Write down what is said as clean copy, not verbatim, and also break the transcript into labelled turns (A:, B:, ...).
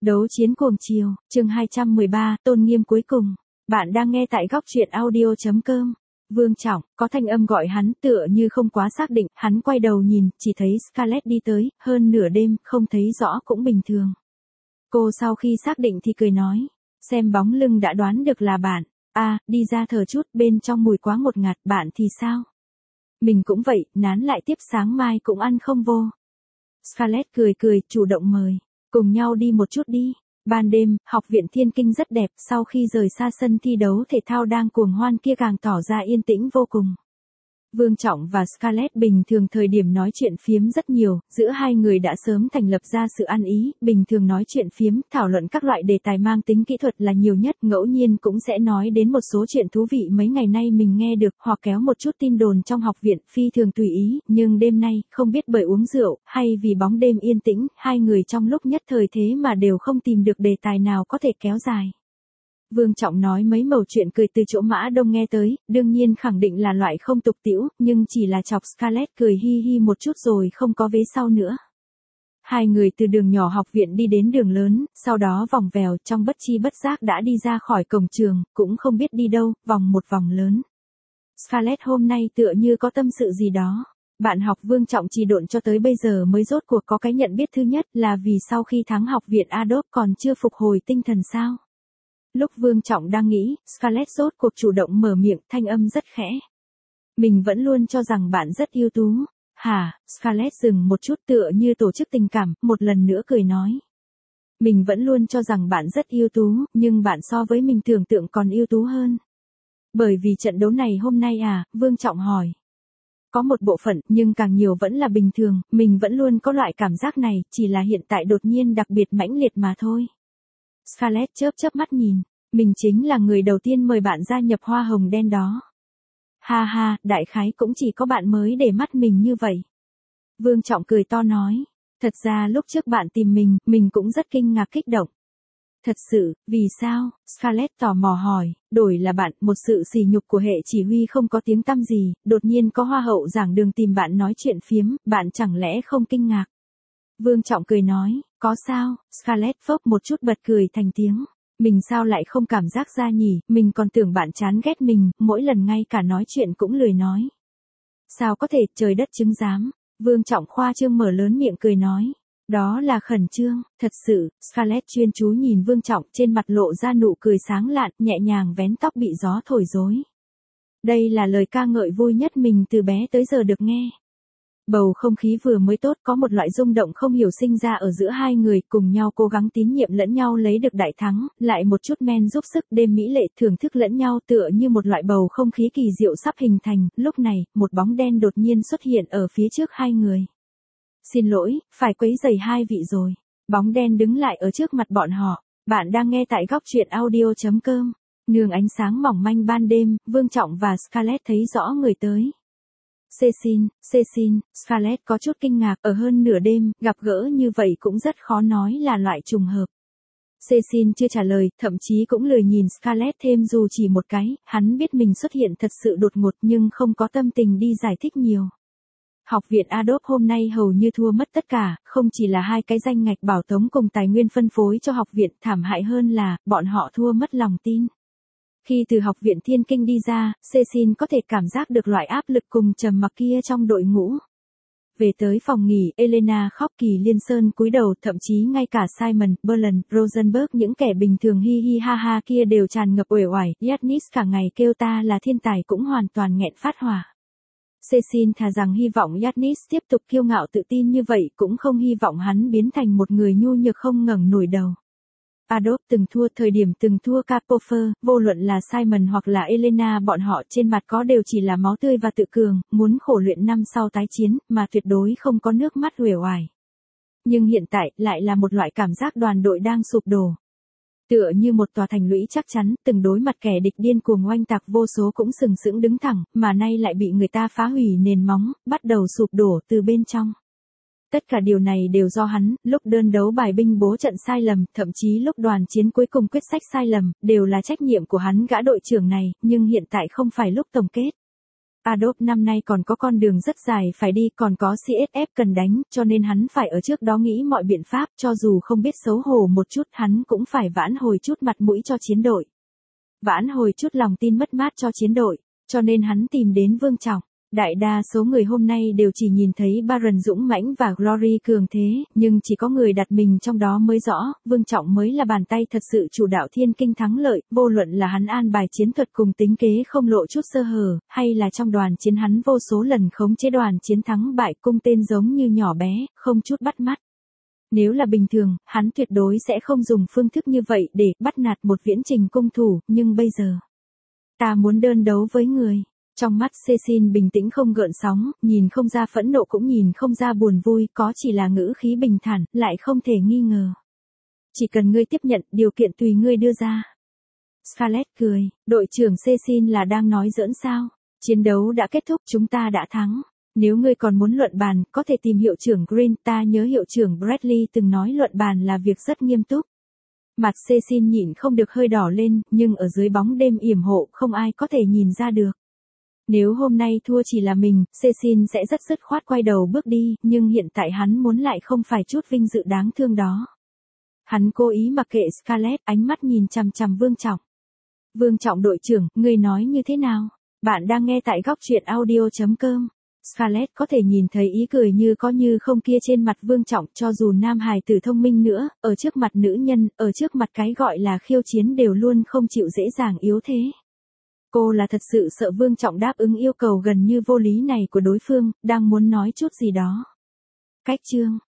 A: Đấu chiến cuồng chiều, chương 213, tôn nghiêm cuối cùng. Bạn đang nghe tại góc truyện audio.com. Vương Trọng, có thanh âm gọi hắn tựa như không quá xác định, hắn quay đầu nhìn, chỉ thấy Scarlett đi tới, hơn nửa đêm, không thấy rõ cũng bình thường. Cô sau khi xác định thì cười nói, xem bóng lưng đã đoán được là bạn. Đi ra thở chút, bên trong mùi quá ngột ngạt, bạn thì sao? Mình cũng vậy, nán lại tiếp sáng mai cũng ăn không vô. Scarlett cười cười, chủ động mời. Cùng nhau đi một chút đi. Ban đêm, học viện Thiên Kinh rất đẹp, sau khi rời xa sân thi đấu thể thao đang cuồng hoan kia càng tỏ ra yên tĩnh vô cùng. Vương Trọng và Scarlett bình thường thời điểm nói chuyện phiếm rất nhiều, giữa hai người đã sớm thành lập ra sự ăn ý, bình thường nói chuyện phiếm, thảo luận các loại đề tài mang tính kỹ thuật là nhiều nhất, ngẫu nhiên cũng sẽ nói đến một số chuyện thú vị mấy ngày nay mình nghe được, hoặc kéo một chút tin đồn trong học viện, phi thường tùy ý, nhưng đêm nay, không biết bởi uống rượu, hay vì bóng đêm yên tĩnh, hai người trong lúc nhất thời thế mà đều không tìm được đề tài nào có thể kéo dài. Vương Trọng nói mấy mẩu chuyện cười từ chỗ Mã Đông nghe tới, đương nhiên khẳng định là loại không tục tĩu, nhưng chỉ là chọc Scarlett cười hi hi một chút rồi không có vế sau nữa. Hai người từ đường nhỏ học viện đi đến đường lớn, sau đó vòng vèo trong bất chi bất giác đã đi ra khỏi cổng trường, cũng không biết đi đâu, vòng một vòng lớn. Scarlett hôm nay tựa như có tâm sự gì đó. Bạn học Vương Trọng trì độn cho tới bây giờ mới rốt cuộc có cái nhận biết thứ nhất là vì sau khi thắng học viện Adopt còn chưa phục hồi tinh thần sao. Lúc Vương Trọng đang nghĩ, Scarlett rốt cuộc chủ động mở miệng, thanh âm rất khẽ. Mình vẫn luôn cho rằng bạn rất ưu tú. Hả? Scarlett dừng một chút tựa như tổ chức tình cảm, một lần nữa cười nói. Mình vẫn luôn cho rằng bạn rất ưu tú, nhưng bạn so với mình tưởng tượng còn ưu tú hơn. Bởi vì trận đấu này hôm nay Vương Trọng hỏi. Có một bộ phận, nhưng càng nhiều vẫn là bình thường, mình vẫn luôn có loại cảm giác này, chỉ là hiện tại đột nhiên đặc biệt mãnh liệt mà thôi. Scarlett chớp mắt nhìn, mình chính là người đầu tiên mời bạn gia nhập hoa hồng đen đó. Ha ha, đại khái cũng chỉ có bạn mới để mắt mình như vậy. Vương Trọng cười to nói, thật ra lúc trước bạn tìm mình cũng rất kinh ngạc kích động. Thật sự, vì sao? Scarlett tò mò hỏi, đổi là bạn, một sự sỉ nhục của hệ chỉ huy không có tiếng tăm gì, đột nhiên có hoa hậu giảng đường tìm bạn nói chuyện phiếm, bạn chẳng lẽ không kinh ngạc? Vương Trọng cười nói, có sao? Scarlett phốc một chút bật cười thành tiếng. Mình sao lại không cảm giác ra nhỉ, mình còn tưởng bạn chán ghét mình, mỗi lần ngay cả nói chuyện cũng lười nói. Sao có thể, trời đất chứng giám. Vương Trọng khoa trương mở lớn miệng cười nói. Đó là khẩn trương, thật sự. Scarlett chuyên chú nhìn Vương Trọng, trên mặt lộ ra nụ cười sáng lạn, nhẹ nhàng vén tóc bị gió thổi rối. Đây là lời ca ngợi vui nhất mình từ bé tới giờ được nghe. Bầu không khí vừa mới tốt, có một loại rung động không hiểu sinh ra ở giữa hai người, cùng nhau cố gắng tín nhiệm lẫn nhau lấy được đại thắng, lại một chút men giúp sức, đêm mỹ lệ thưởng thức lẫn nhau tựa như một loại bầu không khí kỳ diệu sắp hình thành. Lúc này, một bóng đen đột nhiên xuất hiện ở phía trước hai người. Xin lỗi, phải quấy rầy hai vị rồi. Bóng đen đứng lại ở trước mặt bọn họ. Bạn đang nghe tại góc truyện audio.com. Nương ánh sáng mỏng manh ban đêm, Vương Trọng và Scarlett thấy rõ người tới. Cecil, Scarlett có chút kinh ngạc, ở hơn nửa đêm, gặp gỡ như vậy cũng rất khó nói là loại trùng hợp. Cecil chưa trả lời, thậm chí cũng lười nhìn Scarlett thêm dù chỉ một cái, hắn biết mình xuất hiện thật sự đột ngột nhưng không có tâm tình đi giải thích nhiều. Học viện Adopt hôm nay hầu như thua mất tất cả, không chỉ là hai cái danh ngạch bảo tống cùng tài nguyên phân phối cho học viện, thảm hại hơn là, bọn họ thua mất lòng tin. Khi từ học viện Thiên Kinh đi ra, Cecil có thể cảm giác được loại áp lực cùng trầm mặc kia trong đội ngũ. Về tới phòng nghỉ, Elena khóc kỳ liên sơn cúi đầu, thậm chí ngay cả Simon, Berlin, Rosenberg những kẻ bình thường hi hi ha ha kia đều tràn ngập uể oải, Yanis cả ngày kêu ta là thiên tài cũng hoàn toàn nghẹn phát hỏa. Cecil thà rằng hy vọng Yanis tiếp tục kiêu ngạo tự tin như vậy, cũng không hy vọng hắn biến thành một người nhu nhược không ngẩng nổi đầu. Adopt từng thua, thời điểm từng thua Capofer, vô luận là Simon hoặc là Elena bọn họ trên mặt có đều chỉ là máu tươi và tự cường, muốn khổ luyện năm sau tái chiến, mà tuyệt đối không có nước mắt uể oải. Nhưng hiện tại, lại là một loại cảm giác đoàn đội đang sụp đổ. Tựa như một tòa thành lũy chắc chắn, từng đối mặt kẻ địch điên cuồng oanh tạc vô số cũng sừng sững đứng thẳng, mà nay lại bị người ta phá hủy nền móng, bắt đầu sụp đổ từ bên trong. Tất cả điều này đều do hắn, lúc đơn đấu bài binh bố trận sai lầm, thậm chí lúc đoàn chiến cuối cùng quyết sách sai lầm, đều là trách nhiệm của hắn gã đội trưởng này, nhưng hiện tại không phải lúc tổng kết. Adopt năm nay còn có con đường rất dài phải đi, còn có CSF cần đánh, cho nên hắn phải ở trước đó nghĩ mọi biện pháp, cho dù không biết xấu hổ một chút hắn cũng phải vãn hồi chút mặt mũi cho chiến đội. Vãn hồi chút lòng tin mất mát cho chiến đội, cho nên hắn tìm đến Vương Trọng. Đại đa số người hôm nay đều chỉ nhìn thấy Baron dũng mãnh và Glory cường thế, nhưng chỉ có người đặt mình trong đó mới rõ, Vương Trọng mới là bàn tay thật sự chủ đạo thiên kinh thắng lợi, vô luận là hắn an bài chiến thuật cùng tính kế không lộ chút sơ hở, hay là trong đoàn chiến hắn vô số lần khống chế đoàn chiến thắng bại, cung tên giống như nhỏ bé, không chút bắt mắt. Nếu là bình thường, hắn tuyệt đối sẽ không dùng phương thức như vậy để bắt nạt một viễn trình cung thủ, nhưng bây giờ, ta muốn đơn đấu với người. Trong mắt Cecil bình tĩnh không gợn sóng, nhìn không ra phẫn nộ cũng nhìn không ra buồn vui, có chỉ là ngữ khí bình thản, lại không thể nghi ngờ. Chỉ cần ngươi tiếp nhận, điều kiện tùy ngươi đưa ra. Scarlett cười, đội trưởng Cecil là đang nói giỡn sao? Chiến đấu đã kết thúc, chúng ta đã thắng. Nếu ngươi còn muốn luận bàn, có thể tìm hiệu trưởng Green, ta nhớ hiệu trưởng Bradley từng nói luận bàn là việc rất nghiêm túc. Mặt Cecil nhịn không được hơi đỏ lên, nhưng ở dưới bóng đêm yểm hộ không ai có thể nhìn ra được. Nếu hôm nay thua chỉ là mình, Cecil sẽ rất dứt khoát quay đầu bước đi, nhưng hiện tại hắn muốn lại không phải chút vinh dự đáng thương đó. Hắn cố ý mặc kệ Scarlett, ánh mắt nhìn chằm chằm Vương Trọng. Vương Trọng đội trưởng, ngươi nói như thế nào? Bạn đang nghe tại góc truyện audio.com. Scarlett có thể nhìn thấy ý cười như có như không kia trên mặt Vương Trọng, cho dù nam hài tử thông minh nữa, ở trước mặt nữ nhân, ở trước mặt cái gọi là khiêu chiến đều luôn không chịu dễ dàng yếu thế. Cô là thật sự sợ Vương Trọng đáp ứng yêu cầu gần như vô lý này của đối phương, đang muốn nói chút gì đó. Cách chương